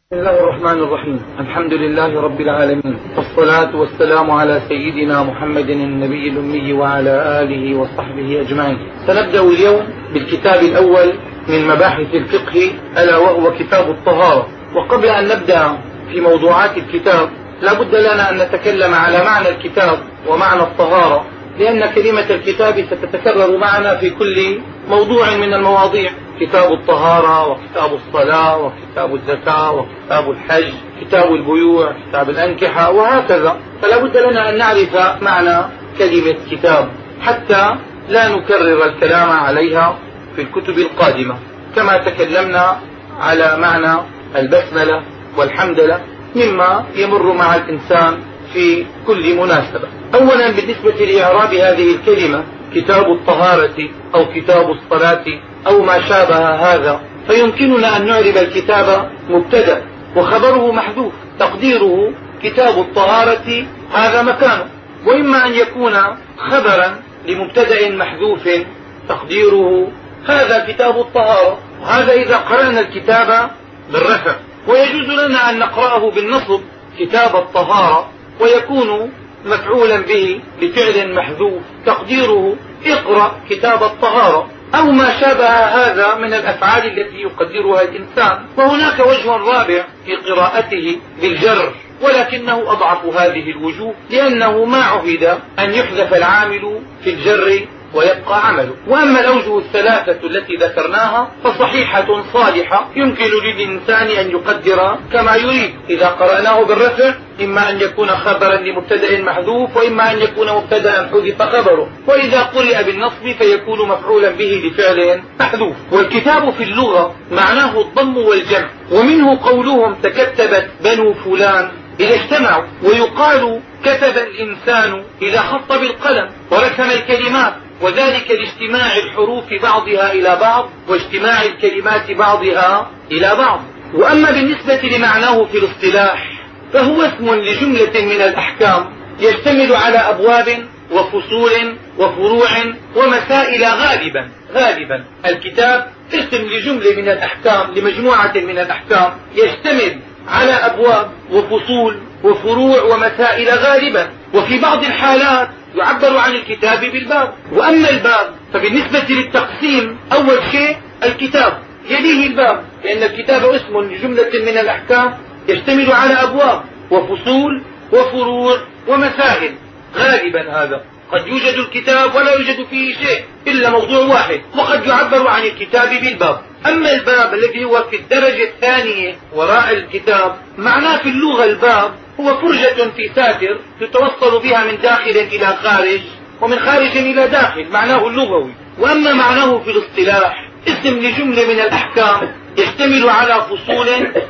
بسم الله الرحمن الرحيم. الحمد لله رب العالمين، والصلاة والسلام على سيدنا محمد النبي الأمي وعلى آله وصحبه أجمعين. سنبدأ اليوم بالكتاب الأول من مباحث الفقه، ألا وهو كتاب الطهارة. وقبل أن نبدأ في موضوعات الكتاب لا بد لنا أن نتكلم على معنى الكتاب ومعنى الطهارة، لأن كلمة الكتاب ستتكرر معنا في كل موضوع من المواضيع: كتاب الطهارة، وكتاب الصلاة، وكتاب الزكاة، وكتاب الحج، كتاب البيوع، كتاب الأنكحة، وهكذا. فلا بد لنا أن نعرف معنى كلمة كتاب حتى لا نكرر الكلام عليها في الكتب القادمة، كما تكلمنا على معنى البسملة والحمدلة مما يمر مع الإنسان في كل مناسبة. أولا بالنسبة لإعراب هذه الكلمة كتاب الطهارة أو كتاب الصلاة أو ما شابه هذا، فيمكننا أن نعرب الكتاب مبتدأ وخبره محذوف، تقديره كتاب الطهارة هذا مكانه، وإما أن يكون خبرا لمبتدأ محذوف تقديره هذا كتاب الطهارة. هذا إذا قرأنا الكتاب بالرفع، ويجوز لنا أن نقرأه بالنصب كتاب الطهارة، ويكون مفعولا به لفعل محذوف تقديره اقرأ كتاب الطهارة، أو ما شابه هذا من الأفعال التي يقدرها الإنسان. وهناك وجه رابع في قراءته بالجر، ولكنه أضعف هذه الوجوه، لأنه ما عهد أن يحذف العامل في الجر ويبقى عمله. وأما الأوجه الثلاثة التي ذكرناها فصحيحة صالحة، يمكن للإنسان أن يقدر كما يريد. إذا قرأناه بالرفع إما أن يكون خبرا لمبتدأ محذوف، وإما أن يكون مبتدأ حذف خبره، وإذا قرئ بالنصب فيكون مفعولا به لفعل محذوف. والكتاب في اللغة معناه الضم والجمع، ومنه قولهم تكتبت بنو فلان إذا اجتمعوا، ويقال كتب الإنسان إذا خط بالقلم ورسم الكلمات، وذلك لاجتماع الحروف بعضها إلى بعض واجتماع الكلمات بعضها إلى بعض. وأما بالنسبة لمعناه في الاصطلاح فهو اسم لجملة من الأحكام يشتمل على أبواب وفصول وفروع ومسائل. غالبا الكتاب اسم لجملة من الأحكام، لمجموعة من الأحكام يشتمل على أبواب وفصول وفروع ومسائل غالبا. وفي بعض الحالات يعبر عن الكتاب بالباب. وأما الباب فبالنسبة للتقسيم أول شيء الكتاب يليه الباب، لأن الكتاب اسم لجملة من الأحكام يشتمل على أبواب وفصول وفروع ومسائل. غالبا هذا قد يوجد الكتاب ولا يوجد فيه شيء إلا موضوع واحد، وقد يعبر عن الكتاب بالباب. أما الباب الذي هو في الدرجة الثانية وراء الكتاب، معناه في اللغة الباب هو فرجة في ساتر يتوصل بها من داخل إلى خارج ومن خارج إلى داخل، معناه اللغوي. وأما معناه في الاصطلاح اسم لجملة من الأحكام يشتمل على فصول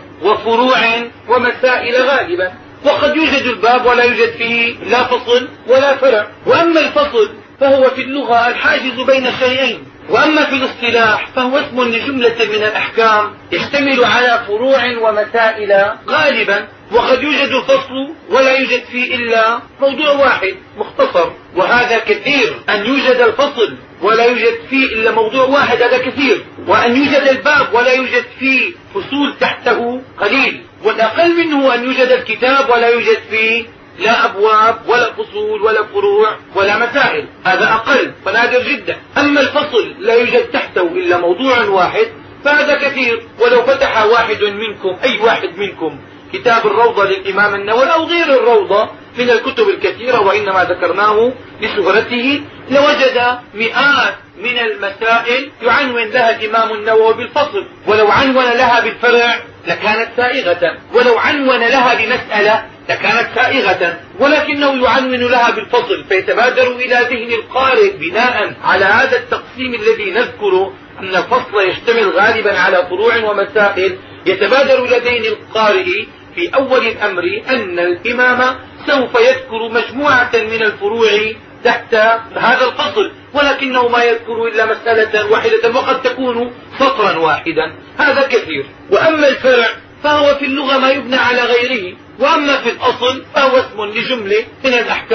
وفروع ومسائل غالبا، وقد يوجد الباب ولا يوجد فيه لا فصل ولا فرع. وأما الفصل فهو في اللغة الحاجز بين شيئين، وأما في الاصطلاح فهو اسم لجملة من الأحكام يشتمل على فروع ومسائل غالبا، وقد يوجد الفصل ولا يوجد فيه إلا موضوع واحد مختصر، وهذا كثير. أن يوجد الفصل ولا يوجد فيه إلا موضوع واحد هذا كثير، وأن يوجد الباب ولا يوجد فيه فصول تحته قليل، والأقل منه أن يوجد الكتاب ولا يوجد فيه لا أبواب ولا فصول ولا فروع ولا مسائل، هذا أقل فنادر جدا. أما الفصل لا يوجد تحته إلا موضوع واحد فهذا كثير. ولو فتح واحد منكم، أي واحد منكم، كتاب الروضة للإمام النووي أو غير الروضة من الكتب الكثيرة وإنما ذكرناه لشهرته، لوجد مئات من المسائل يعنون لها الإمام النووي بالفصل، ولو عنون لها بالفرع لكانت سائغة، ولو عنون لها بمسألة لكانت سائغة، ولكنه يعنون لها بالفصل، فيتبادر إلى ذهن القارئ بناء على هذا التقسيم الذي نذكره أن الفصل يشتمل غالبا على فروع ومسائل، يتبادر إلى ذهن القارئ في أول الأمر أن الإمام سوف يذكر مجموعة من الفروع تحت هذا الفصل، ولكنه ما يذكر إلا مسألة واحدة وقد تكون سطرا واحدا، هذا كثير. وأما الفرع فهو في اللغة ما يبنى على غيره، وأما في الأصل فهو اسم لجملة من الأحكام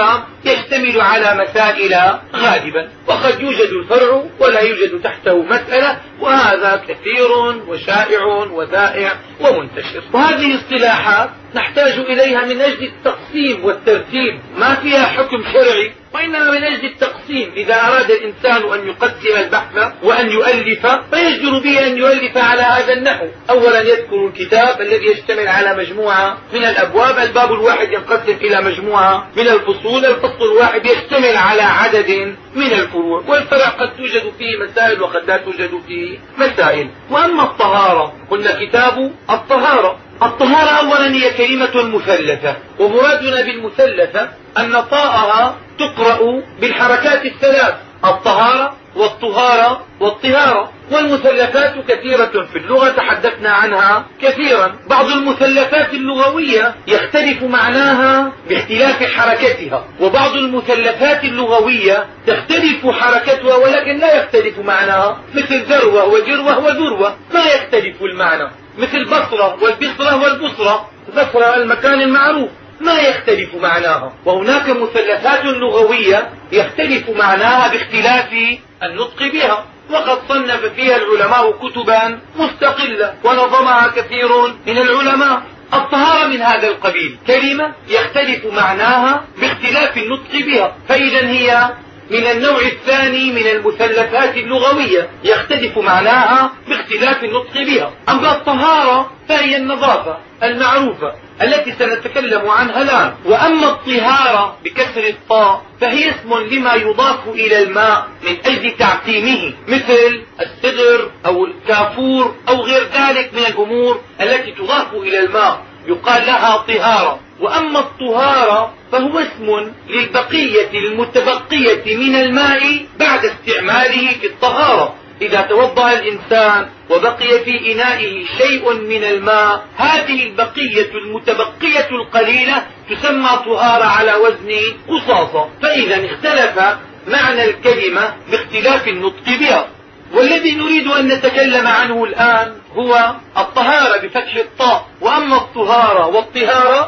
يشتمل على مسائل غالبا، وقد يوجد الفرع ولا يوجد تحته مسألة، وهذا كثير وشائع وذائع ومنتشر. وهذه الاصطلاحات نحتاج إليها من أجل التقسيم والترتيب، ما فيها حكم شرعي، وإنما من أجل التقسيم. إذا أراد الإنسان أن يقسم البحث وأن يؤلف فيجدر به أن يؤلف على هذا النحو. أولا يذكر الكتاب الذي يشتمل على مجموعة من الأبواب، الباب الواحد ينقسم إلى مجموعة من الفصول، الفصل الواحد يشتمل على عدد من الفروع، والفرع قد توجد فيه مسائل وقد لا توجد فيه مسائل. وأما الطهارة، قلنا كتاب الطهارة. الطهارة أولا هي كلمة مثلثة، ومرادنا بالمثلثة أن طاءها تقرأ بالحركات الثلاث: الطهارة والطهارة والطهارة. والمثلثات كثيرة في اللغة تحدثنا عنها كثيرا. بعض المثلثات اللغوية يختلف معناها باختلاف حركتها، وبعض المثلثات اللغوية تختلف حركتها ولكن لا يختلف معناها، مثل ذروة وجروة وذروة ما يختلف المعنى، مثل بصرة والبصرة والبصرة، بصرة المكان المعروف ما يختلف معناها. وهناك مثلثات لغوية يختلف معناها باختلاف النطق بها، وقد صنف فيها العلماء كتبا مستقلة ونظمها كثير من العلماء. الطهارة من هذا القبيل، كلمة يختلف معناها باختلاف النطق بها، فإذا هي من النوع الثاني من المثلثات اللغوية يختلف معناها باختلاف النطق بها. أما الطهارة فهي النظافة المعروفة التي سنتكلم عنها الآن. وأما الطهارة بكسر الطاء فهي اسم لما يضاف إلى الماء من أجل تعقيمه، مثل السدر أو الكافور أو غير ذلك من الأمور التي تضاف إلى الماء يقال لها طهارة. وأما الطهارة فهو اسم للبقية المتبقية من الماء بعد استعماله في الطهارة. إذا توضأ الإنسان وبقي في إنائه شيء من الماء، هذه البقية المتبقية القليلة تسمى طهارة على وزن قصاصة. فإذا اختلف معنى الكلمة باختلاف النطق بها. والذي نريد أن نتكلم عنه الآن هو الطهارة بفتح الطاء. وأما الطهارة والطهارة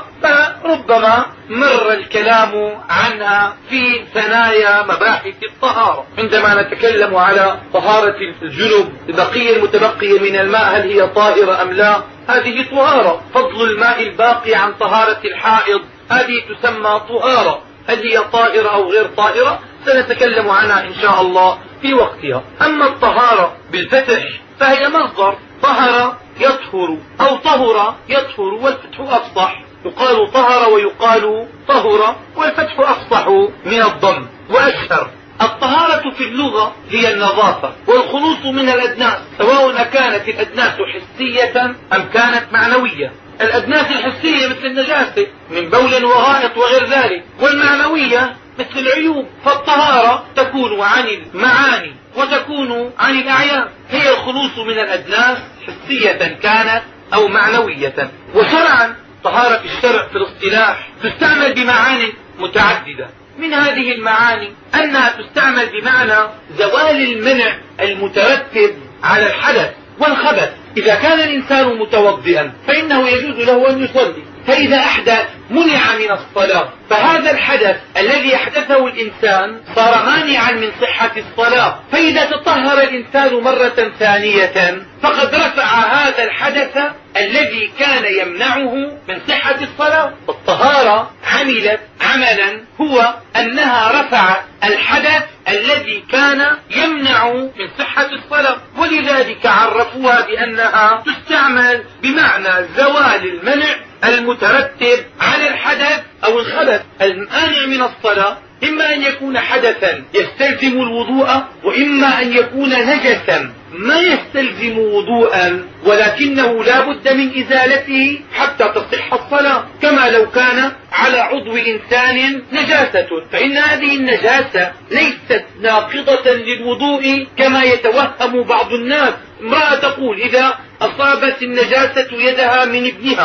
فربما مر الكلام عنها في ثنايا مباحث الطهارة. عندما نتكلم على طهارة الجنب، البقية المتبقية من الماء، هل هي طاهرة أم لا؟ هذه طهارة. فضل الماء الباقي عن طهارة الحائض، هذه تسمى طهارة. هل هي طاهرة أو غير طاهرة؟ سنتكلم عنها إن شاء الله في وقتها. أما الطهارة بالفتح فهي مصدر طهر يطهر أو طهر يطهر، والفتح أفصح، يقال طهر ويقال طهر، والفتح أفصح من الضم وأشهر. الطهارة في اللغة هي النظافة والخلوص من الأدناس، سواء كانت الأدناس حسية أم كانت معنوية. الأدناس الحسية مثل النجاسة من بول وغائط وغير ذلك، والمعنوية مثل العيوب. فالطهارة تكون عن المعاني وتكون عن الأعيان، هي الخلوص من الأدناس حسية كانت أو معنوية. وشرعا طهارة في الشرع في الاصطلاح تستعمل بمعاني متعددة. من هذه المعاني أنها تستعمل بمعنى زوال المنع المترتب على الحدث والخبث. إذا كان الإنسان متوضئا فإنه يجوز له أن يصلي، فإذا أحدث منع من الصلاة، فهذا الحدث الذي يحدثه الإنسان صار مانعا من صحة الصلاة. فإذا تطهر الإنسان مرة ثانية فقد رفع هذا الحدث الذي كان يمنعه من صحة الصلاة. الطهارة عملت عملا هو أنها رفع الحدث الذي كان يمنع من صحة الصلاة، ولذلك عرفوها بأنها تستعمل بمعنى زوال المنع المترتب على الحدث أو الخبث المانع من الصلاة. إما أن يكون حدثا يستلزم الوضوء، وإما أن يكون نجسا ما يستلزم وضوءا ولكنه لا بد من إزالته حتى تصح الصلاة، كما لو كان على عضو إنسان نجاسة، فإن هذه النجاسة ليست ناقضة للوضوء كما يتوهم بعض الناس. امرأة تقول إذا أصابت النجاسة يدها من ابنها،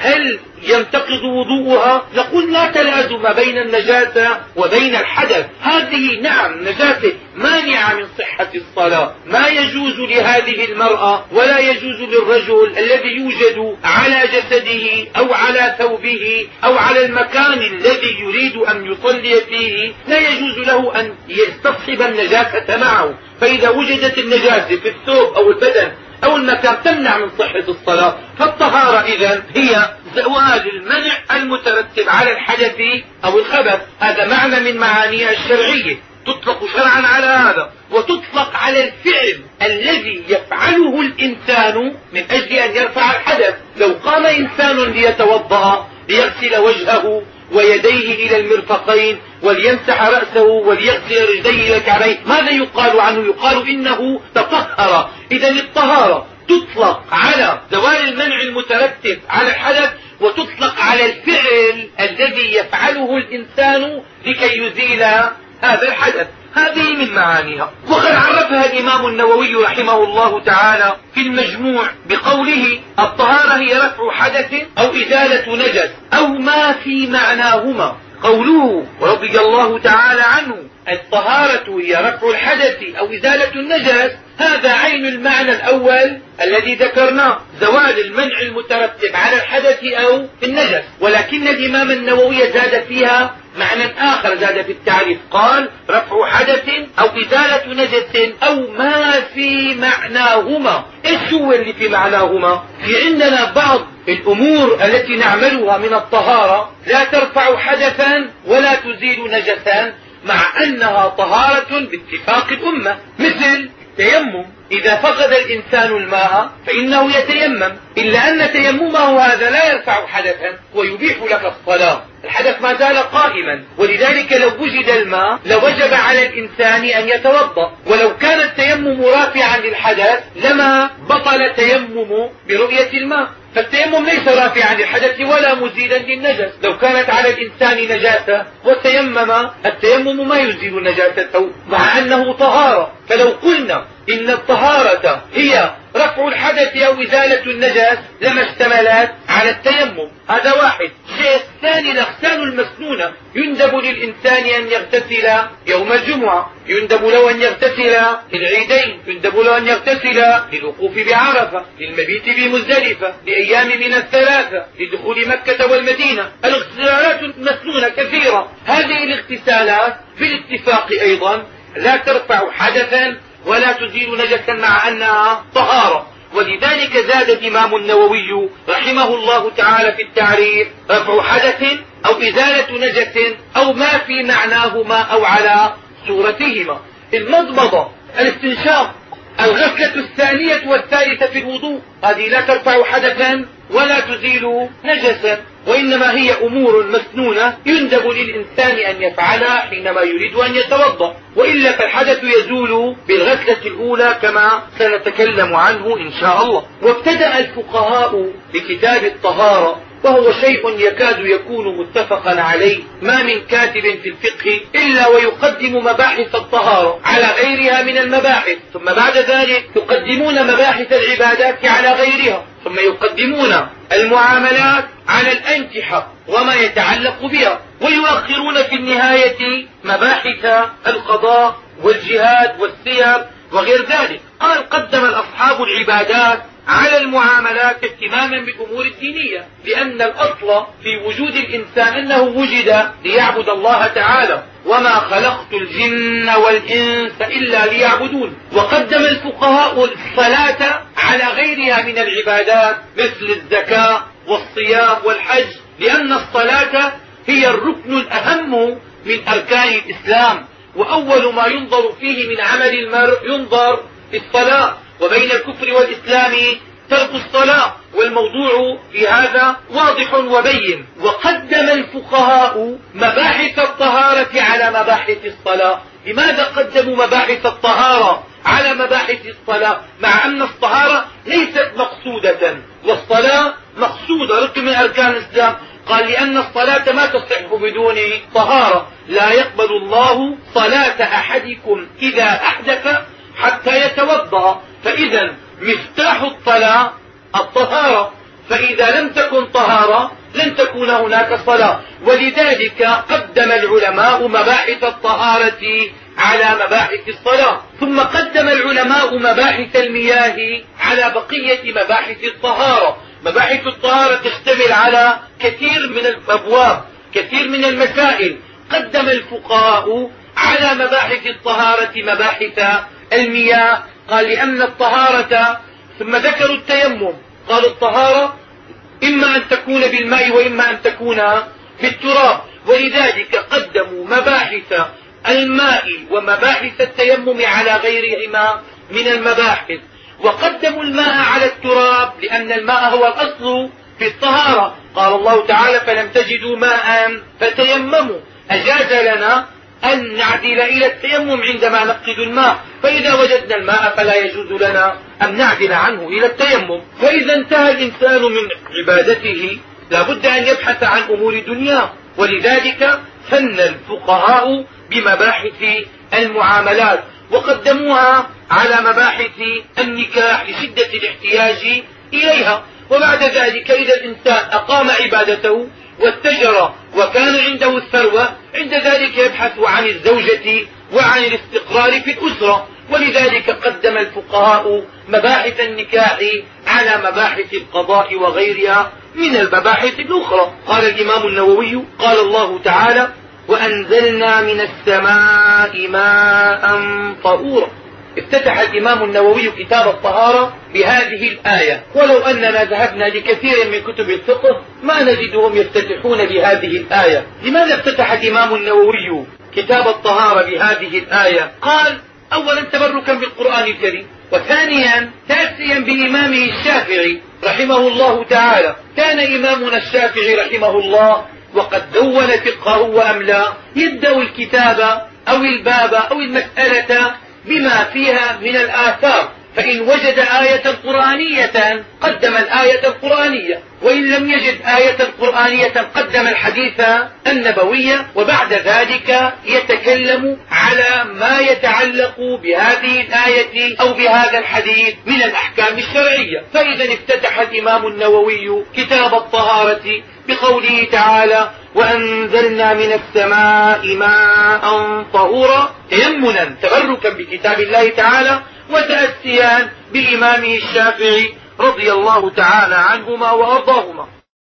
هل ينتقض وضوءها؟ نقول لا تلازم بين النجاسة وبين الحدث. هذه نعم نجاسة مانعة من صحة الصلاة، ما يجوز لهذه المرأة ولا يجوز للرجل الذي يوجد على جسده أو على ثوبه أو على المكان الذي يريد أن يصلي فيه، لا يجوز له أن يستصحب النجاسة معه. فإذا وجدت النجاسة في الثوب أو البدن أو المكان تمنع من صحة الصلاة. فالطهارة إذن هي زوال المنع المترتب على الحدث أو الخبث. هذا معنى من معانيها الشرعية، تطلق شرعا على هذا، وتطلق على الفعل الذي يفعله الإنسان من أجل أن يرفع الحدث. لو قام إنسان ليتوضأ ليغسل وجهه ويديه إلى المرفقين وليمسح رأسه وليغسل رجليه إلى الكعبين، ماذا يقال عنه؟ يقال إنه تطهر. إذا الطهارة تطلق على زوال المنع المترتب على الحدث، وتطلق على الفعل الذي يفعله الإنسان لكي يزيل هذا الحدث. هذه من معانيها. وقد عرفها الإمام النووي رحمه الله تعالى في المجموع بقوله: الطهارة هي رفع حدث أو إزالة نجس أو ما في معناهما. قوله رضي الله تعالى عنه: الطهارة هي رفع الحدث أو إزالة النجس، هذا عين المعنى الأول الذي ذكرناه، زوال المنع المترتب على الحدث أو النجس. ولكن الإمام النووي زاد فيها معنى آخر، زاد في التعريف، قال: رفع حدث أو إزالة نجس أو ما في معناهما. إيش هو اللي في معناهما؟ في عندنا بعض الأمور التي نعملها من الطهارة لا ترفع حدثا ولا تزيل نجسا، مع أنها طهارة باتفاق الأمة، مثل تيمم. إذا فقد الإنسان الماء فإنه يتيمم، إلا أن تيممه هذا لا يرفع حدثا ويبيح لك الصلاة، الحدث ما زال قائما. ولذلك لو وجد الماء لوجب على الإنسان أن يتوضأ، ولو كان التيمم رافعا للحدث لما بطل تيمم برؤية الماء. فالتيمم ليس رافعا للحدث ولا مزيلا للنجس. لو كانت على الإنسان نجاسة وتيمم، التيمم ما يزيل نجاسته مع أنه طهارة. فلو قلنا إن الطهارة هي رفع الحدث أو إزالة النجس لما اشتملت على التيمم. هذا واحد. الشيء الثاني: الأغسال المسنونة. يندب للإنسان أن يغتسل يوم الجمعة، يندب له أن يغتسل للعيدين، يندب له أن يغتسل للوقوف بعرفة، للمبيت بمزدلفة، لأيام من الثلاثة، لدخول مكة والمدينة. الاغتسالات المسنونة كثيرة. هذه الاغتسالات بالاتفاق أيضا لا ترفع حدثا ولا تزيل نجسا مع أنها طهارة. ولذلك زاد الإمام النووي رحمه الله تعالى في التعريف: رفع حدث أو إزالة نجس أو ما في معناهما أو على صورتهما. المضمضة، الاستنشاق، الغسلة الثانية والثالثة في الوضوء، هذه لا ترفع حدثا ولا تزيل نجسا، وإنما هي أمور مسنونة يندب للإنسان أن يفعلها حينما يريد أن يتوضأ، وإلا فالحدث يزول بالغسلة الأولى كما سنتكلم عنه إن شاء الله. وابتدأ الفقهاء بكتاب الطهارة، وهو شيء يكاد يكون متفقا عليه، ما من كاتب في الفقه إلا ويقدم مباحث الطهارة على غيرها من المباحث، ثم بعد ذلك يقدمون مباحث العبادات على غيرها، ثم يقدمون المعاملات على الأنكحة وما يتعلق بها، ويؤخرون في النهاية مباحث القضاء والجهاد والسير وغير ذلك. قال: قدم الأصحاب العبادات على المعاملات اهتماما بالأمور الدينية، لأن الأصل في وجود الإنسان أنه وجد ليعبد الله تعالى، وما خلقت الجن والإنس إلا ليعبدون. وقدم الفقهاء الصلاة على غيرها من العبادات مثل الزكاة والصيام والحج، لأن الصلاة هي الركن الأهم من أركان الإسلام، وأول ما ينظر فيه من عمل المرء ينظر في الصلاة، وبين الكفر والإسلام ترك الصلاة، والموضوع في هذا واضح وبين. وقدم الفقهاء مباحث الطهارة على مباحث الصلاة. لماذا قدموا مباحث الطهارة على مباحث الصلاة مع أن الطهارة ليست مقصودة والصلاة مقصودة ركن من أركان الإسلام؟ قال: لأن الصلاة ما تصح بدون طهارة، لا يقبل الله صلاة أحدكم إذا أحدث حتى يتوضأ. فإذا مفتاح الصلاة الطهارة، فإذا لم تكن طهارة لن تكون هناك صلاة. ولذلك قدم العلماء مباحث الطهارة على مباحث الصلاة، ثم قدم العلماء مباحث المياه على بقية مباحث الطهارة. مباحث الطهارة تشتمل على كثير من الأبواب، كثير من المسائل. قدم الفقهاء على مباحث الطهارة مباحث المياه، قال لأن الطهارة، ثم ذكروا التيمم، قالوا الطهارة إما أن تكون بالماء وإما أن تكون بالتراب. ولذلك قدموا مباحث الماء ومباحث التيمم على غيرهما من المباحث، وقدموا الماء على التراب لأن الماء هو الأصل في الطهارة. قال الله تعالى: فلم تجدوا ماء فتيمموا. أجاز لنا أن نعدل إلى التيمم عندما نفقد الماء، فإذا وجدنا الماء فلا يجوز لنا أن نعدل عنه إلى التيمم. فإذا انتهى الإنسان من عبادته لا بد أن يبحث عن أمور دنياه، ولذلك فن الفقهاء بمباحث المعاملات وقدموها على مباحث النكاح لشدة الاحتياج إليها. وبعد ذلك إذا الإنسان أقام عبادته واتجر وكان عنده الثروة، عند ذلك يبحث عن الزوجة وعن الاستقرار في الأسرة. ولذلك قدم الفقهاء مباحث النكاح على مباحث القضاء وغيرها من المباحث الأخرى. قال الإمام النووي: قال الله تعالى: وأنزلنا من السماء ماء طهورا. افتتح الإمام النووي كتاب الطهارة بهذه الآية، ولو أننا ذهبنا لكثير من كتب الفقه ما نجدهم يفتتحون بهذه الآية. لماذا افتتح الإمام النووي كتاب الطهارة بهذه الآية؟ قال: أولا تبركا بالقرآن الكريم، وثانيا تأسيا بإمامه الشافعي رحمه الله تعالى. كان إمامنا الشافعي رحمه الله وقد دون فقهه وأملا يبدأ الكتاب أو الباب أو المسألة بما فيها من الآثار، فإن وجد آية قرآنية قدم الآية القرآنية، وإن لم يجد آية قرآنية قدم الحديث النبوي، وبعد ذلك يتكلم على ما يتعلق بهذه الآية أو بهذا الحديث من الأحكام الشرعية. فإذا افتتح الإمام النووي كتاب الطهارة بقوله تعالى: وأنزلنا من السماء ماء طهورا، تيمنا تبركا بكتاب الله تعالى وتأسيا بإمامه الشافعي رضي الله تعالى عنهما وأرضاهما.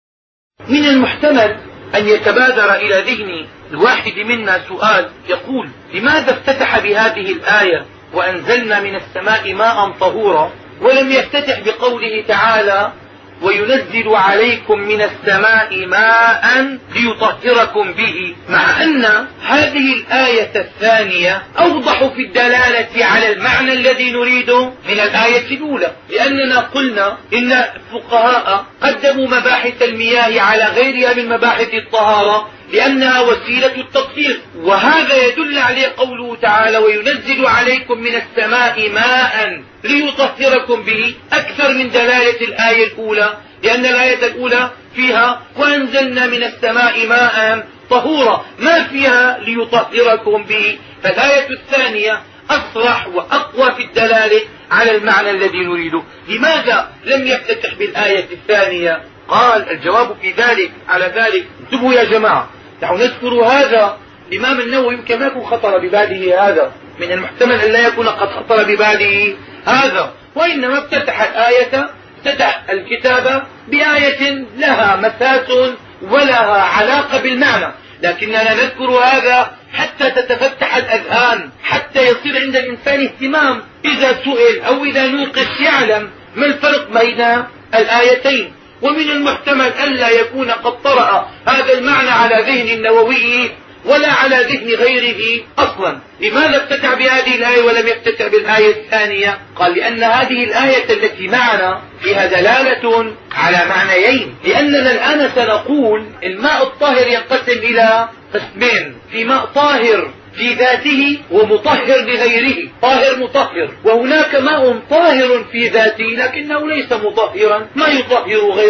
من المحتمل أن يتبادر إلى ذهن الواحد منا سؤال يقول: لماذا افتتح بهذه الآية وأنزلنا من السماء ماء طهورا، ولم يفتتح بقوله تعالى: وينزل عليكم من السماء ماء ليطهركم به، مع أن هذه الآية الثانية أوضح في الدلالة على المعنى الذي نريده من الآية الأولى. لأننا قلنا إن الفقهاء قدموا مباحث المياه على غيرها من مباحث الطهارة لأنها وسيلة التطهير، وهذا يدل عليه قوله تعالى: وينزل عليكم من السماء ماء ليطهركم به، أكثر من دلالة الآية الأولى، لأن الآية الأولى فيها وأنزلنا من السماء ماء طهورا، ما فيها ليطهركم به. فالآية الثانية أصرح وأقوى في الدلالة على المعنى الذي نريده. لماذا لم يفتتح بالآية الثانية؟ قال الجواب في ذلك على ذلك: انتبهوا يا جماعة، دعوا نذكر هذا. الإمام النووي يمكن ما يكون خطر بباله هذا، من المحتمل أن لا يكون قد خطر بباله هذا، وإنما افتتح الآية، افتتح الكتاب بآية لها مساس ولها علاقة بالمعنى، لكننا نذكر هذا حتى تتفتح الأذهان، حتى يصير عند الإنسان اهتمام إذا سئل أو إذا نوقش يعلم ما الفرق بين الآيتين. ومن المحتمل ألا يكون قد طرأ هذا المعنى على ذهن النووي ولا على ذهن غيره أصلا. لماذا افتتح بهذه الآية ولم يفتتح بالآية الثانية؟ قال: لأن هذه الآية التي معنا فيها دلالة على معنيين، لأننا الآن سنقول الماء الطاهر ينقسم إلى قسمين: في ماء طاهر في ذاته ومطهر لغيره، طاهر مطهر، وهناك ماء طاهر في ذاته لكنه ليس مطهرا، ما يطهر غيره،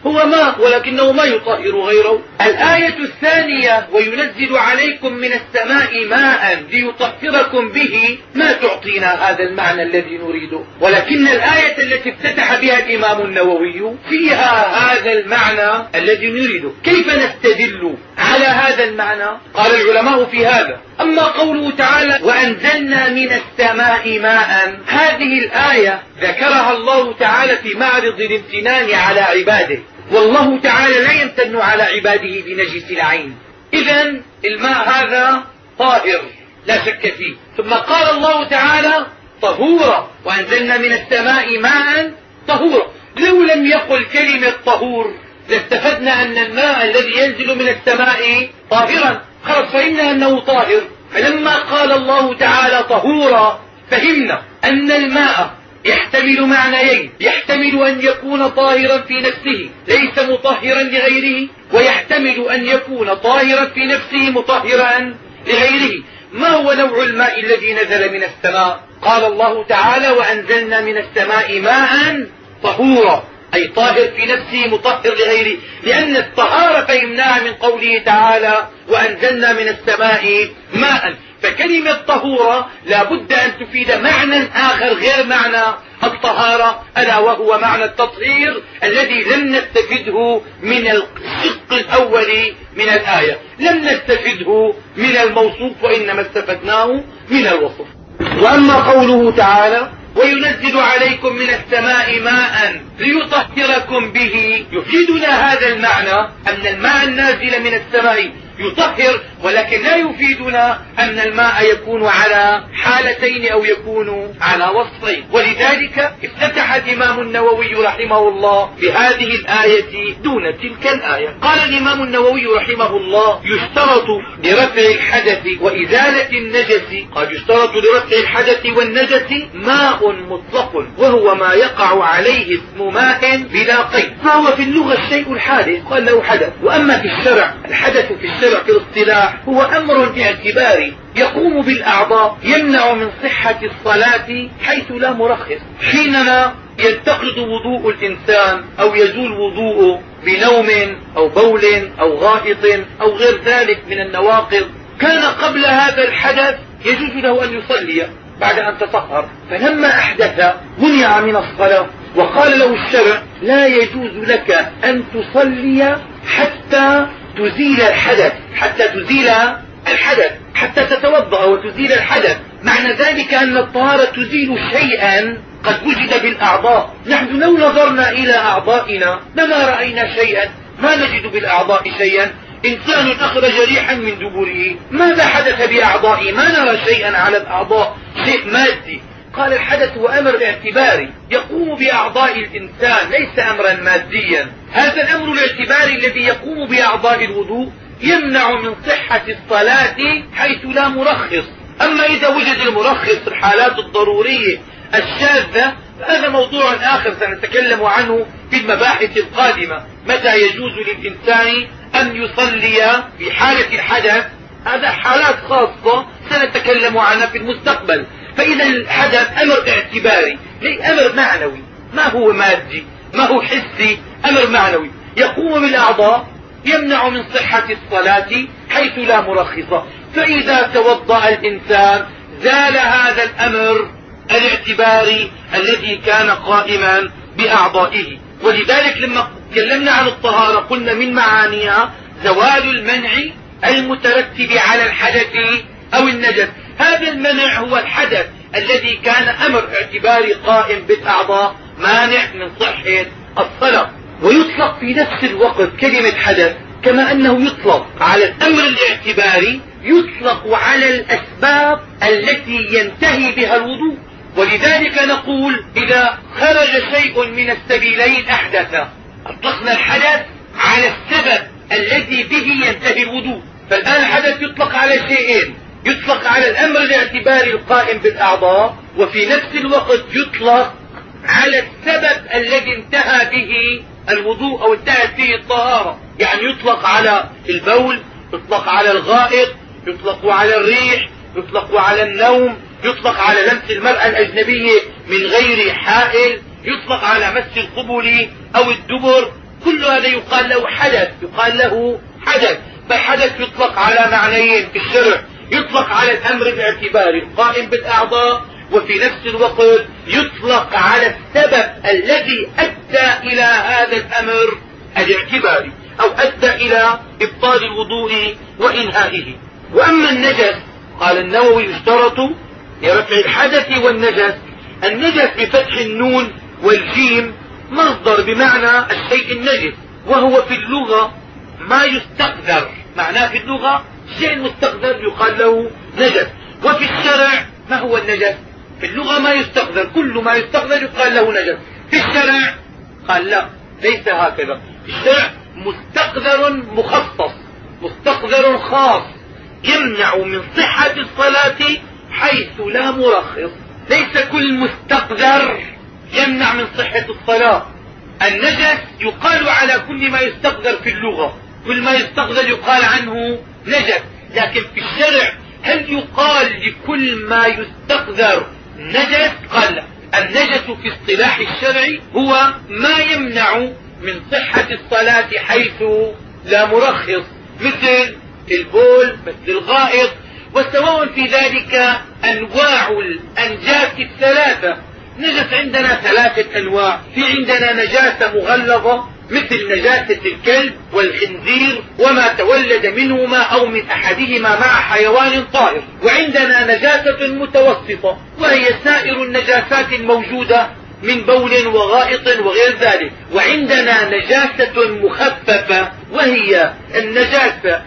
هو ماء ولكنه ما يطهر غيره. الآية الثانية وينزل عليكم من السماء ماء ليطهركم به ما تعطينا هذا المعنى الذي نريده، ولكن الآية التي افتتح بها الإمام النووي فيها هذا المعنى الذي نريده. كيف نستدل على هذا المعنى؟ قال العلماء في هذا: أما قوله تعالى وأنزلنا من السماء ماء، هذه الآية ذكرها الله تعالى في معرض الامتنان على عباده، والله تعالى لا يمتن على عباده بنجس العين، إذن الماء هذا طاهر لا شك فيه. ثم قال الله تعالى طهورا، وأنزلنا من السماء ماء طهورا. لو لم يقل كلمة طهور لاستفدنا أن الماء الذي ينزل من السماء طاهرا، خلاص فهمنا أنه طاهر. فلما قال الله تعالى طهورا فهمنا أن الماء يحتمل معنيين: يحتمل أن يكون طاهرا في نفسه ليس مطهرا لغيره، ويحتمل أن يكون طاهرا في نفسه مطهرا لغيره. ما هو نوع الماء الذي نزل من السماء؟ قال الله تعالى وأنزلنا من السماء ماء طهورا، أي طاهر في نفسه مطهر لغيره، لأن الطهارة فهمناها من قوله تعالى وأنزلنا من السماء ماء. فكلمة طهورة لا بد أن تفيد معنى آخر غير معنى الطهارة، ألا وهو معنى التطهير الذي لم نستفده من الشق الأول من الآية، لم نستفده من الموصوف وإنما استفدناه من الوصف. وأما قوله تعالى وينزل عليكم من السماء ماء ليطهركم به، يفيدنا هذا المعنى أن الماء النازل من السماء يطهر، ولكن لا يفيدنا أن الماء يكون على حالتين أو يكون على وصفين. ولذلك افتتح الإمام النووي رحمه الله بهذه الآية دون تلك الآية. قال الإمام النووي رحمه الله يشترط لرفع الحدث وإزالة النجس، قال يشترط لرفع الحدث والنجس ماء مطلق، وهو ما يقع عليه اسم ماء بلا قيد، فهو في اللغة الشيء الحادث قال له حدث. وأما في الشرع الحدث في الشرع في الاصطلاح هو أمر اعتباري يقوم بالأعضاء يمنع من صحة الصلاة حيث لا مرخص. حينما ينتقض وضوء الإنسان أو يزول وضوءه بنوم أو بول أو غائط أو غير ذلك من النواقض، كان قبل هذا الحدث يجوز له أن يصلي بعد أن تطهر، فلما أحدث منع من الصلاة، وقال له الشرع لا يجوز لك أن تصلي حتى تزيل الحدث، حتى تزيل الحدث، حتى تتوضأ وتزيل الحدث. معنى ذلك أن الطهارة تزيل شيئا قد وجد بالأعضاء. نحن لو نظرنا إلى أعضائنا لما رأينا شيئا، ما نجد بالأعضاء شيئا. إنسان أخرج ريحا من دبره، ماذا حدث بأعضائه؟ ما نرى شيئا على الأعضاء، شيء مادي. قال الحدث هو أمر اعتباري يقوم بأعضاء الإنسان ليس أمرا ماديا. هذا الأمر الاعتباري الذي يقوم بأعضاء الوضوء يمنع من صحة الصلاة حيث لا مرخص. أما إذا وجد المرخص في الحالات الضرورية الشاذة هذا موضوع آخر سنتكلم عنه في المباحث القادمة، متى يجوز للإنسان أن يصلي في حالة الحدث. هذا حالات خاصة سنتكلم عنها في المستقبل. فإذا الحدث أمر اعتباري، ليس أمر معنوي، ما هو مادي ما هو حسي، أمر معنوي يقوم بالأعضاء يمنع من صحة الصلاة حيث لا مرخصة. فإذا توضأ الإنسان زال هذا الأمر الاعتباري الذي كان قائما بأعضائه. ولذلك لما تكلمنا عن الطهارة قلنا من معانيها زوال المنع المترتب على الحدث أو النجس. هذا المنع هو الحدث الذي كان أمر اعتباري قائم بالأعضاء مانع من صحة الصلاة. ويطلق في نفس الوقت كلمة حدث كما أنه يطلق على الأمر الاعتباري يطلق على الأسباب التي ينتهي بها الوضوء. ولذلك نقول إذا خرج شيء من السبيلين أحدث، أطلقنا الحدث على السبب الذي به ينتهي الوضوء. فالآن الحدث يطلق على شيئين، يطلق على الأمر الاعتباري القائم بالأعضاء، وفي نفس الوقت يطلق على السبب الذي انتهى به الوضوء أو انتهت به الطهارة. يعني يطلق على البول، يطلق على الغائط، يطلق على الريح، يطلق على النوم، يطلق على لمس المرأة الأجنبية من غير حائل، يطلق على مس القبل أو الدبر. كل هذا يقال له حدث، يقال له حدث. فالحدث يطلق على معنيين في الشرع، يطلق على الأمر الاعتباري القائم بالأعضاء، وفي نفس الوقت يطلق على السبب الذي أدى إلى هذا الأمر الاعتباري أو أدى إلى إبطال الوضوء وإنهائه. وأما النجس قال النووي يشترط لرفع الحدث والنجس. النجس بفتح النون والجيم مصدر بمعنى الشيء النجس، وهو في اللغة ما يستقذر، معناه في اللغة شيء مستقذر يقال له نجس. وفي الشرع ما هو النجس؟ في اللغة ما يستقذر، كل ما يستقذر يقال له نجس. في الشرع قال لا، ليس هكذا. في الشرع مستقذر مخصص، مستقذر خاص يمنع من صحة الصلاة حيث لا مرخص. ليس كل مستقذر يمنع من صحة الصلاة. النجس يقال على كل ما يستقذر في اللغة، كل ما يستقذر يقال عنه نجس. لكن في الشرع هل يقال لكل ما يستقذر نجس؟ قال لا. النجس في اصطلاح الشرع هو ما يمنع من صحة الصلاة حيث لا مرخص، مثل البول، مثل الغائط. وسواء في ذلك أنواع الأنجاس الثلاثة. نجس عندنا ثلاثة أنواع. في عندنا نجاسة مغلظة مثل نجاسة الكلب والخنزير وما تولد منهما أو من أحدهما مع حيوان طائر. وعندنا نجاسة متوسطة وهي سائر النجاسات الموجودة من بول وغائط وغير ذلك. وعندنا نجاسة مخففة وهي النجاسة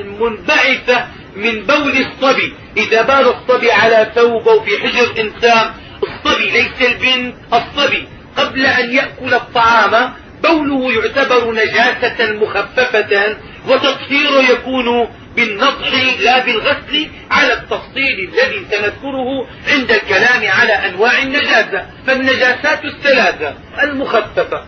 المنبعثة من بول الصبي. إذا بال الصبي على ثوب أو في حجر إنسان، الصبي ليس البنت، الصبي قبل أن يأكل الطعام بوله يعتبر نجاسة مخففة، وتطهيره يكون بالنضح لا بالغسل على التفصيل الذي سنذكره عند الكلام على أنواع النجاسة. فالنجاسات الثلاثة المخففة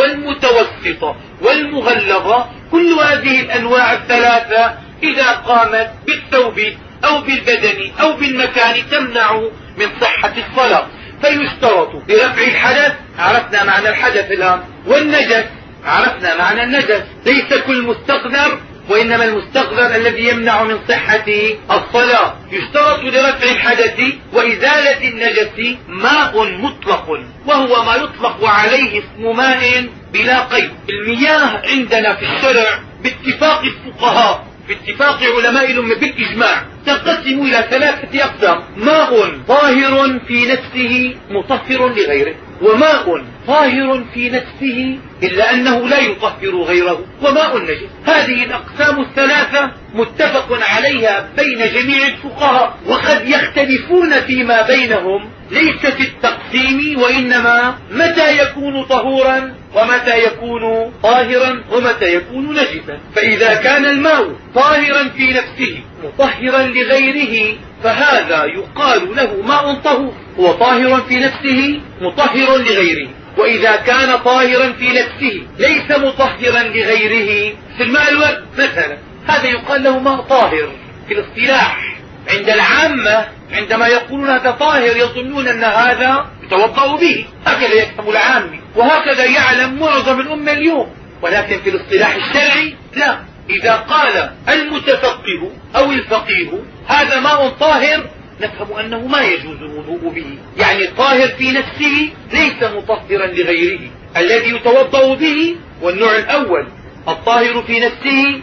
والمتوسطة والمغلظة، كل هذه الأنواع الثلاثة إذا قامت بالثوب أو بالبدن أو بالمكان تمنع من صحة الصلاة. فيشترط لرفع الحدث، عرفنا معنى الحدث الآن، والنجس عرفنا معنى النجس. ليس كل مستقذر، وإنما المستقذر الذي يمنع من صحة الصلاة. يشترط لرفع الحدث وإزالة النجس ماء مطلق، وهو ما يطلق عليه اسم ماء بلا قيد. المياه عندنا في الشرع باتفاق الفقهاء، باتفاق علماء الأمة بالإجماع، تنقسم إلى ثلاثة أقسام: ماء طاهر في نفسه مطهر لغيره، وماء طاهر في نفسه إلا أنه لا يطهر غيره، وماء نجس. هذه الأقسام الثلاثة متفق عليها بين جميع الفقهاء، وقد يختلفون فيما بينهم ليس في التقسيم، وإنما متى يكون طهورا ومتى يكون طاهرا ومتى يكون نجسا. فإذا كان الماء طاهرا في نفسه مطهرا لغيره فهذا يقال له ماء طهور، هو طاهر في نفسه مطهر لغيره. وإذا كان طاهرا في نفسه ليس مطهرا لغيره في الماء الورد مثلا، هذا يقال له ماء طاهر في الاصطلاح. عند العامة عندما يقولون هذا طاهر يظنون أن هذا يتوضأ به، هكذا يفهم العامي وهكذا يعلم معظم الأمة اليوم. ولكن في الاصطلاح الشرعي لا. إذا قال المتفقه أو الفقيه هذا ماء طاهر نفهم أنه ما يجوز الوضوء به، يعني طاهر في نفسه ليس مطهرا لغيره. الذي يتوضأ به والنوع الأول الطاهر في نفسه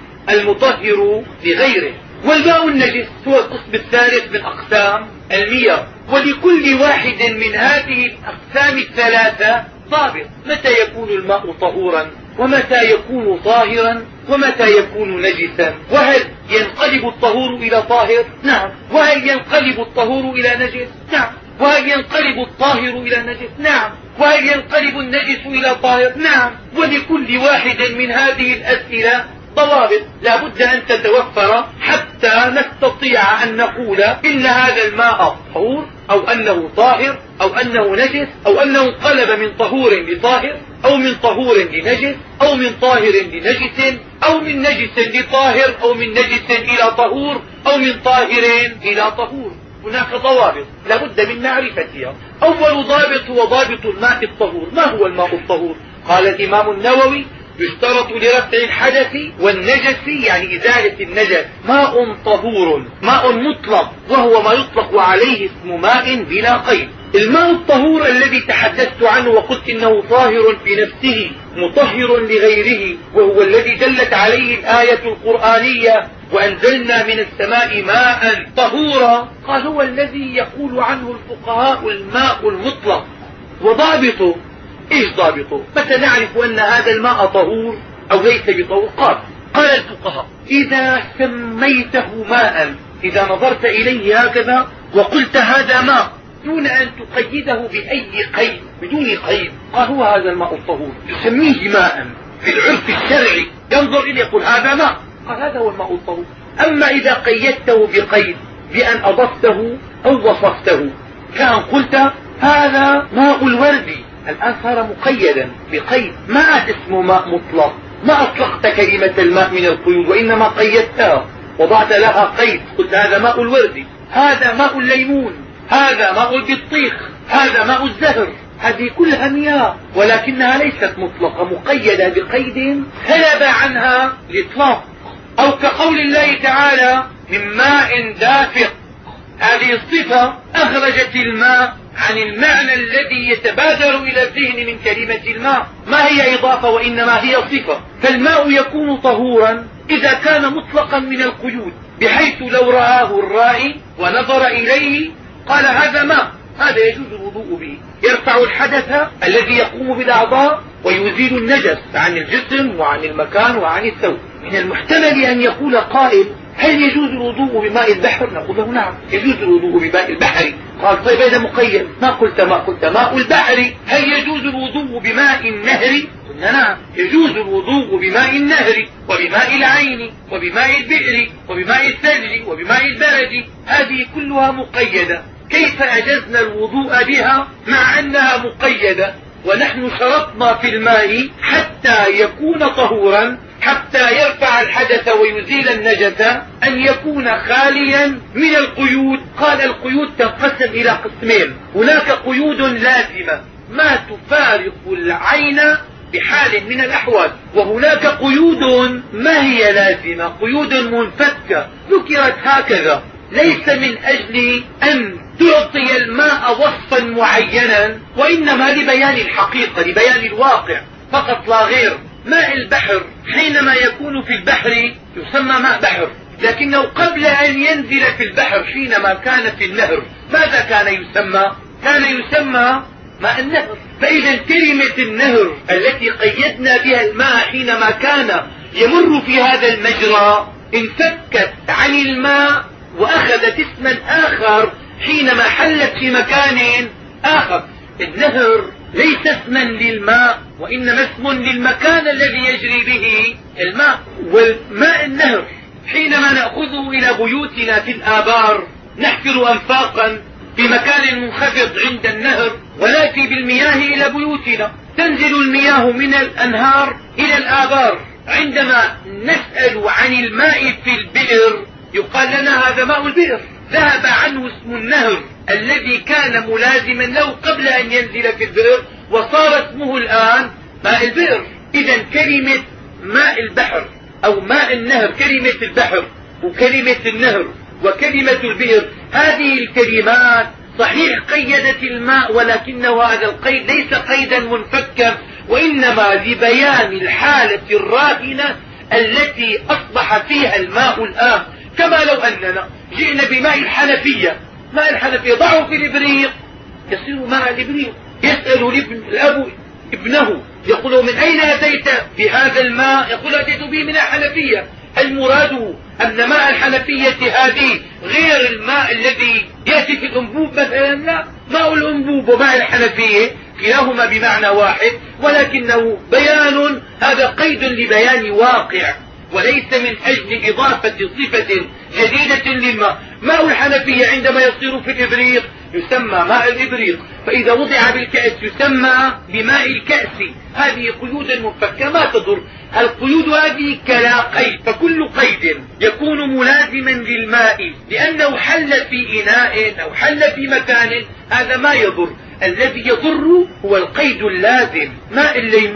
المطهر لغيره. والماء النجس هو القسم الثالث من أقسام المياه. ولكل واحد من هذه الأقسام الثلاثة ضابط: متى يكون الماء طهورا، ومتى يكون طاهرا، ومتى يكون نجسا. وهل ينقلب الطهور إلى طاهر؟ نعم. وهل ينقلب الطهور إلى نجس؟ نعم. وهل ينقلب الطاهر إلى نجس؟ نعم. وهل ينقلب النجس إلى طاهر؟ نعم. ولكل واحد من هذه الأسئلة ضوابط لا بد أن تتوفر حتى نستطيع أن نقول إن هذا الماء طهور، أو أنه طاهر، أو أنه نجس، أو أنه انقلب من طهور لطاهر، أو من طهور لنجس، أو من طاهر لنجس، أو من نجس لطاهر، أو من نجس إلى طهور، أو من طاهر إلى طهور. هناك ضوابط لا بد من معرفتها. أول ضابط هو ضابط الماء الطهور. ما هو الماء الطهور؟ قال الإمام النووي: يشترط لرفع الحدث والنجس يعني إزالة النجس ماء طهور، ماء مطلق، وهو ما يطلق عليه اسم ماء بلا قيد. الماء الطهور الذي تحدثت عنه وقلت إنه طاهر في نفسه مطهر لغيره، وهو الذي دلت عليه الآية القرآنية وأنزلنا من السماء ماء طهورا، قال هو الذي يقول عنه الفقهاء الماء المطلق. وضابطه ايش ضابطه؟ متى نعرف أن هذا الماء طهور أو ليس بطهور؟ قال الفقهاء إذا سميته ماء، إذا نظرت إليه هكذا وقلت هذا ماء دون أن تقيده بأي قيد، بدون قيد، قال هو هذا الماء الطهور، يسميه ماء في العرف الشرعي، ينظر إليه يقول هذا ماء، قال هذا هو الماء الطهور. أما إذا قيدته بقيد بأن أضفته أو وصفته، كان قلت هذا ماء الورد، الآن صار مقيدا بقيد، ما عاد اسمه ماء مطلق، ما أطلقت كلمة الماء من القيود وإنما قيدتها وضعت لها قيد، قلت هذا ماء الورد، هذا ماء الليمون، هذا ماء البطيخ، هذا ماء الزهر، هذه كلها مياه ولكنها ليست مطلقة، مقيدة بقيد سلب عنها الإطلاق. أو كقول الله تعالى من ماء دافق، هذه الصفة أخرجت الماء عن المعنى الذي يتبادر إلى الذهن من كلمة الماء، ما هي إضافة وإنما هي صفة. فالماء يكون طهورا إذا كان مطلقا من القيود، بحيث لو رآه الرائي ونظر إليه قال هذا ماء، هذا يجوز الوضوء به، يرفع الحدث الذي يقوم بالأعضاء ويزيل النجس عن الجسم وعن المكان وعن الثوب. من المحتمل أن يقول قائل هل يجوز الوضوء بماء البحر؟ نقول له نعم يجوز الوضوء بماء البحر. قال طيب هذا مقيد، ما قلت ماء البحر. هل يجوز الوضوء بماء النهر؟ قلنا نعم يجوز الوضوء بماء النهر وبماء العين وبماء البئر وبماء الثلج وبماء البرد، هذه كلها مقيدة. كيف أجزنا الوضوء بها مع أنها مقيدة؟ ونحن شرطنا في الماء حتى يكون طهورا، حتى يرفع الحدث ويزيل النجس، أن يكون خاليا من القيود. قال القيود تنقسم إلى قسمين، هناك قيود لازمة ما تفارق العين بحال من الأحوال، وهناك قيود ما هي لازمة، قيود منفكة ذكرت هكذا ليس من أجل أن تعطي الماء وصفا معينا، وإنما لبيان الحقيقة، لبيان الواقع فقط لا غير. ماء البحر حينما يكون في البحر يسمى ماء بحر، لكنه قبل أن ينزل في البحر حينما كان في النهر ماذا كان يسمى؟ كان يسمى ماء النهر. فإذا كلمة النهر التي قيدنا بها الماء حينما كان يمر في هذا المجرى انفكت عن الماء وأخذت اسما آخر حينما حلت في مكان آخر. النهر ليس اسما للماء وإنما اسم للمكان الذي يجري به الماء. والماء النهر حينما نأخذه إلى بيوتنا في الآبار نحفر أنفاقا في مكان منخفض عند النهر ونأتي بالمياه إلى بيوتنا، تنزل المياه من الأنهار إلى الآبار. عندما نسأل عن الماء في البئر يقال لنا هذا ماء البئر، ذهب عنه اسم النهر الذي كان ملازما له قبل أن ينزل في البئر وصار اسمه الآن ماء البئر. إذا كلمة ماء البحر أو ماء النهر، كلمة البحر وكلمة النهر وكلمة البئر، هذه الكلمات صحيح قيدت الماء، ولكن هذا القيد ليس قيدا منفكا وإنما لبيان الحالة الراهنة التي أصبح فيها الماء الآن. كما لو أننا جئنا بماء الحنفية، ماء الحنفية ضعه في الإبريق يصير ماء الإبريق. يسأل الأب ابنه يقول من أين أتيت بهذا الماء؟ يقول أتيت به من الحنفية. المراد أن ماء الحنفية هذه غير الماء الذي يأتي في الأنبوب مثلا؟ لا، ماء الأنبوب وماء الحنفية كلاهما بمعنى واحد، ولكنه بيان، هذا قيد لبيان واقع وليس من أجل إضافة صفة جديدة للماء. ماء الحنفية عندما يصير في الإبريق يسمى ماء الإبريق، فإذا وضع بالكأس يسمى بماء الكأس. هذه قيود منفكة ما تضر. القيود هذه كلا قيد، فكل قيد يكون ملازما للماء لأنه حل في إناء أو حل في مكان هذا ما يضر. الذي يضر هو القيد اللازم. ماء الليمون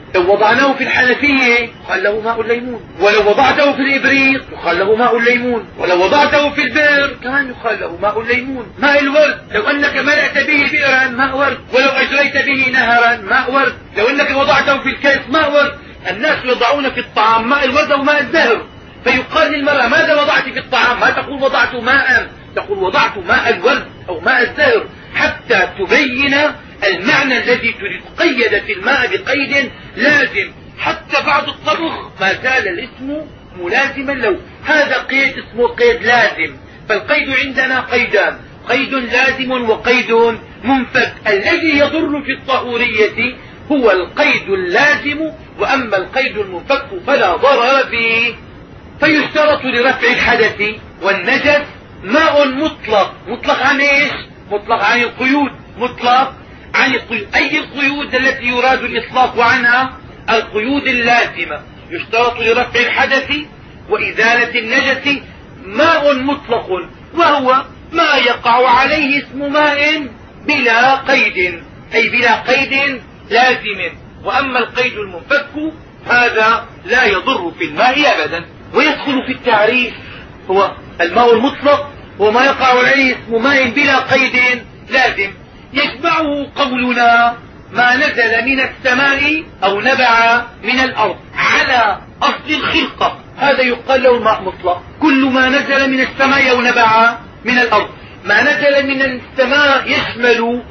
لو وضعناه في الحنفية يقال له ماء الليمون، ولو وضعته في الإبريق يقال له ماء الليمون، ولو وضعته في البئر كمان يقال له ماء الليمون. ماء الورد لو أنك ملأت به بئرا ماء ورد، ولو أجريت به نهرا ماء ورد، لو أنك وضعته في الكاس ماء ورد. الناس يضعون في الطعام ماء الورد وماء الزهر، فيقال للمرأة ماذا وضعت في الطعام؟ ما تقول وضعت ماء، تقول وضعت ماء الورد أو ماء الزهر، حتى تبين المعنى الذي تريد. قيدت الماء بقيد لازم، حتى بعد الطبخ ما زال الاسم ملازما له. هذا قيد اسمه قيد لازم. فالقيد عندنا قيدان، قيد لازم وقيد منفك. الذي يضر في الطهورية هو القيد اللازم، وأما القيد المنفك فلا ضرر فيه. فيشترط لرفع الحدث والنجس ماء مطلق. مطلق عن ايش؟ مطلق عن القيود، مطلق عن القيود. أي القيود التي يراد الإطلاق عنها؟ القيود اللازمة. يشترط لرفع الحدث وإزالة النجس ماء مطلق، وهو ما يقع عليه اسم ماء بلا قيد، أي بلا قيد لازم. وأما القيد المنفك هذا لا يضر في الماء أبدا. ويدخل في التعريف هو الماء المطلق وما يقع عليه اسم ماء بلا قيد لازم. يجمعه قولنا ما نزل من السماء أو نبع من الأرض على أصل الخلقة، هذا يقال له ماء مطلق. كل ما نزل من السماء أو نبع من الأرض. ما نزل من السماء يشمل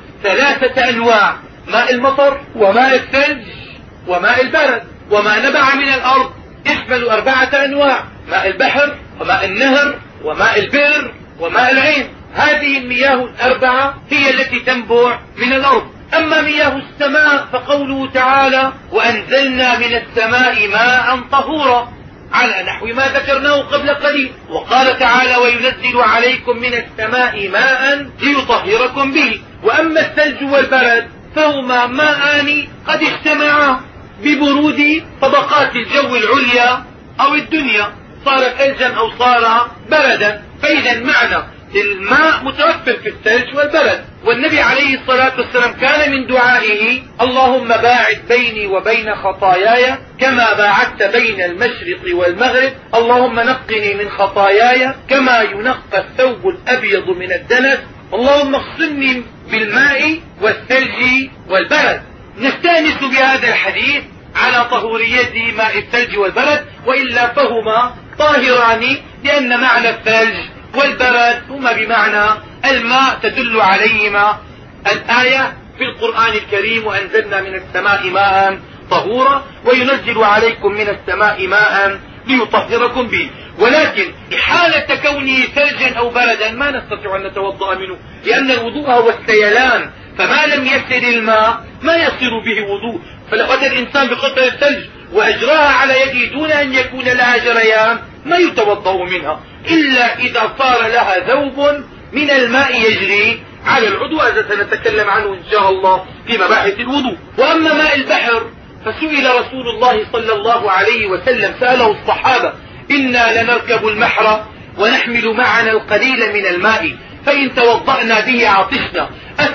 3 أنواع: ماء المطر وماء الثلج وماء البرد. وما نبع من الأرض يشمل 4 أنواع: ماء البحر وماء النهر وماء البئر وماء العين. هذه المياه 4 هي التي تنبع من الأرض. أما مياه السماء فقوله تعالى: وأنزلنا من السماء ماء طهورا، على نحو ما ذكرناه قبل قليل. وقال تعالى: وينزل عليكم من السماء ماء ليطهركم به. وأما الثلج والبرد فهما ماءان قد اجتمعا ببرود طبقات الجو العليا أو الدنيا، صار ثلجا أو صار بردا. فإذا معنى الماء متوفر في الثلج والبرد. والنبي عليه الصلاة والسلام كان من دعائه: اللهم باعد بيني وبين خطاياي كما باعدت بين المشرق والمغرب، اللهم نقني من خطاياي كما ينقى الثوب الأبيض من الدنس، اللهم اغسلني بالماء والثلج والبرد. نستأنس بهذا الحديث على طهورية ماء الثلج والبرد، وإلا فهما طاهران، لأن معنى الثلج والبرد هما بمعنى الماء تدل عليهما الآية في القرآن الكريم: وأنزلنا من السماء ماء طهورا وينزل عليكم من السماء ماء ليطهركم به. ولكن حالة كونه ثلجا أو بردا ما نستطيع أن نتوضأ منه، لأن الوضوء هو السيلان، فما لم يسر الماء ما يصير به وضوء. فلو أتى الإنسان بقطعة الثلج وأجراها على يده دون أن يكون لها جريان ما يتوضأ منها، إلا إذا صار لها ذوب من الماء يجري على العضو. هذا سنتكلم عنه إن شاء الله في مباحث الوضوء. وأما ماء البحر فسئل رسول الله صلى الله عليه وسلم، سأله الصحابة: إنا لنركب البحر ونحمل معنا القليل من الماء فإن توضأنا به عطشنا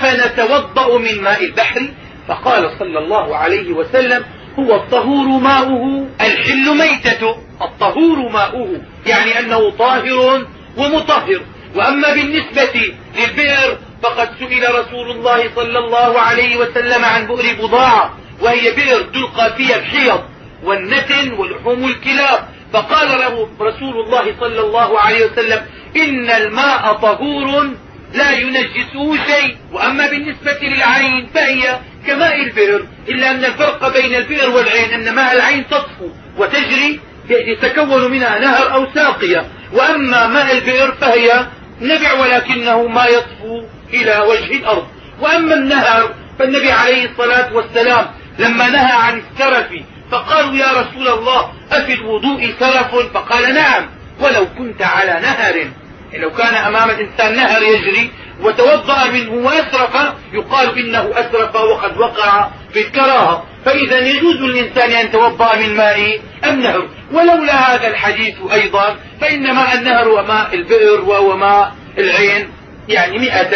أفنتوضأ من ماء البحر؟ فقال صلى الله عليه وسلم: هو الطهور ماؤه الحل ميتته. الطهور ماؤه يعني أنه طاهر ومطهر. وأما بالنسبة للبئر فقد سئل رسول الله صلى الله عليه وسلم عن بئر بضاعة، وهي بئر تلقى فيها الحيض والنتن ولحوم الكلاب، فقال له رسول الله صلى الله عليه وسلم: إن الماء طهور لا ينجسه شيء. وأما بالنسبة للعين فهي كماء البئر، إلا أن الفرق بين البئر والعين أن ماء العين تطفو وتجري يتكون منها نهر أو ساقية، وأما ماء البئر فهي نبع ولكنه ما يطفو إلى وجه الأرض. وأما النهر فالنبي عليه الصلاة والسلام لما نهى عن السرف فقالوا: يا رسول الله أفي الوضوء سرف؟ فقال: نعم، ولو كنت على نهر، لو كان أمام الإنسان نهر يجري وتوضأ منه وأسرف يقال إنه أسرف وقد وقع في الكراهة. فإذا يجوز للإنسان أن يتوضأ من ماء النهر. ولولا هذا الحديث أيضا فإن ماء النهر وماء البئر وماء العين يعني 200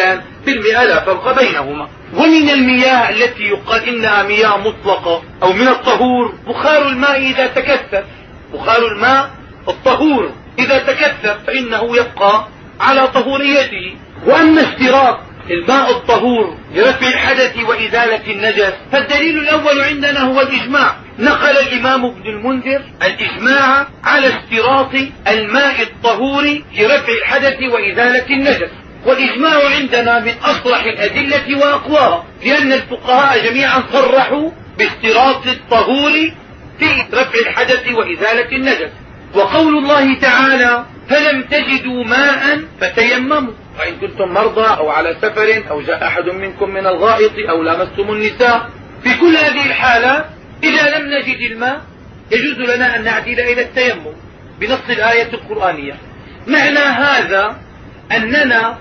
في المئة لا فرق بينهما. ومن المياه التي يقال إنها مياه مطلقة أو من الطهور بخار الماء إذا تكثف. بخار الماء الطهور إذا تكثف فإنه يبقى على طهوريته. وأما اشتراط الماء الطهور لرفع الحدث وإزالة النجس فالدليل الأول عندنا هو الإجماع. نقل الإمام ابن المنذر الإجماع على اشتراط الماء الطهور لرفع الحدث وإزالة النجس، والإجماع عندنا من أصرح الأدلة وأقواها، لأن الفقهاء جميعا صرحوا باشتراط الطهور في رفع الحدث وإزالة النجس. وقول الله تعالى فلم تجدوا ماء فتيمموا وإن كنتم مرضى أو على سفر أو جاء أحد منكم من الغائط أو لامستم النساء، في كل هذه الحالات إذا لم نجد الماء يجوز لنا أن نعدل إلى التيمم بنص الآية القرآنية. معنى هذا أننا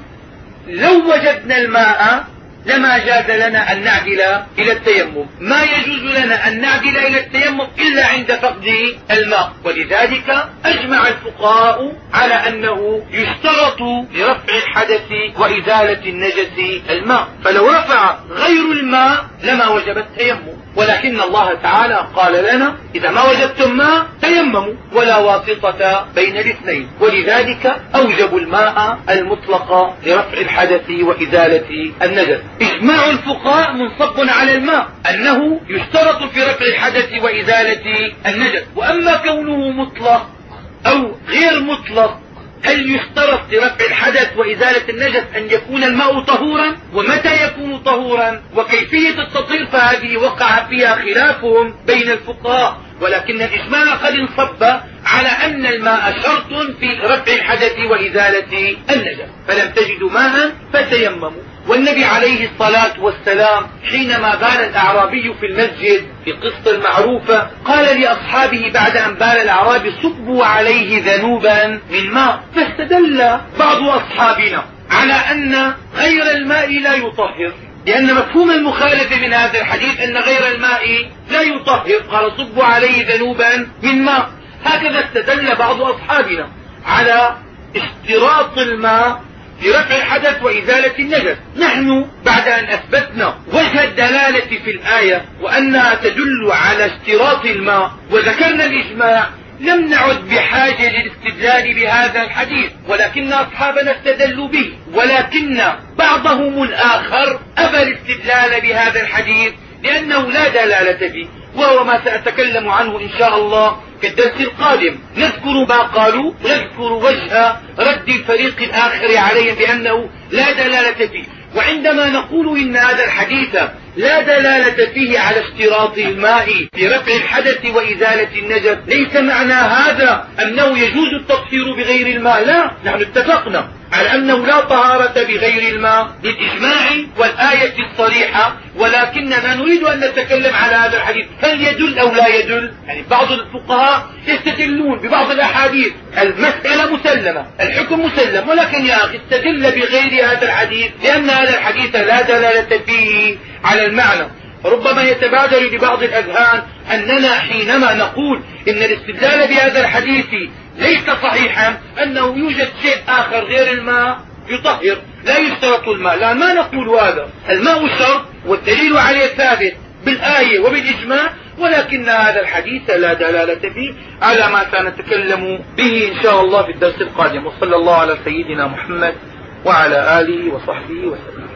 لو وجدنا الماء لما جاز لنا أن نعدل إلى التيمم، ما يجوز لنا أن نعدل إلى التيمم إلا عند فقد الماء. ولذلك أجمع الفقهاء على أنه يشترط لرفع الحدث وإزالة النجس الماء، فلو رفع غير الماء لما وجب التيمم، ولكن الله تعالى قال لنا إذا ما وجدتم ماء تيمموا ولا واسطة بين الاثنين، ولذلك أوجبوا الماء المطلق لرفع الحدث وإزالة النجس. إجماع الفقهاء منصب على الماء أنه يشترط في رفع الحدث وإزالة النجس. وأما كونه مطلق أو غير مطلق، هل يشترط لرفع الحدث وإزالة النجس أن يكون الماء طهورا؟ ومتى يكون طهورا؟ وكيفية التطهير فهذه وقع فيها خلافهم بين الفقهاء، ولكن الإجماع قد انصب على أن الماء شرط في رفع الحدث وإزالة النجس. فلم تجدوا ماء فتيمموا. والنبي عليه الصلاة والسلام حينما بال الأعرابي في المسجد في قصة المعروفة قال لأصحابه بعد أن بال الأعرابي صبوا عليه ذنوبا من ماء، فاستدل بعض أصحابنا على أن غير الماء لا يطهر، لأن مفهوم المخالف من هذا الحديث أن غير الماء لا يطهر، قال صبوا عليه ذنوبا من ماء. هكذا استدل بعض أصحابنا على اشتراط الماء لرفع الحدث وإزالة النجس. نحن بعد أن أثبتنا وجه الدلالة في الآية وأنها تدل على اشتراط الماء وذكرنا الإجماع لم نعد بحاجة للاستدلال بهذا الحديث، ولكن أصحابنا استدلوا به، ولكن بعضهم الآخر أبى الاستدلال بهذا الحديث لأنه لا دلالة به، وهو ما سأتكلم عنه إن شاء الله في الدرس القادم. نذكر ما قالوا، نذكر وجه رد الفريق الآخر عليهم بأنه لا دلالة فيه. وعندما نقول إن هذا الحديث لا دلالة فيه على اشتراط الماء في رفع الحدث وإزالة النجس ليس معنى هذا أنه يجوز التطهير بغير الماء، لا، نحن اتفقنا على أنه لا طهارة بغير الماء بالإجماع والآية الصريحة، ولكننا نريد أن نتكلم على هذا الحديث هل يدل أو لا يدل. يعني بعض الفقهاء يستدلون ببعض الأحاديث، المسألة مسلمة، الحكم مسلم، ولكن يا أخي استدل بغير هذا الحديث لأن هذا الحديث لا دلالة فيه على المعنى. ربما يتبادر لبعض الأذهان أننا حينما نقول إن الاستدلال بهذا الحديث ليس صحيحا أنه يوجد شيء آخر غير الماء يطهر، لا يشترط الماء. لا، ما نقول هذا، الماء شرط والدليل عليه ثابت بالآية وبالإجماع، ولكن هذا الحديث لا دلالة فيه على ما سنتكلم به إن شاء الله في الدرس القادم. وصلى الله على سيدنا محمد وعلى آله وصحبه وسلم.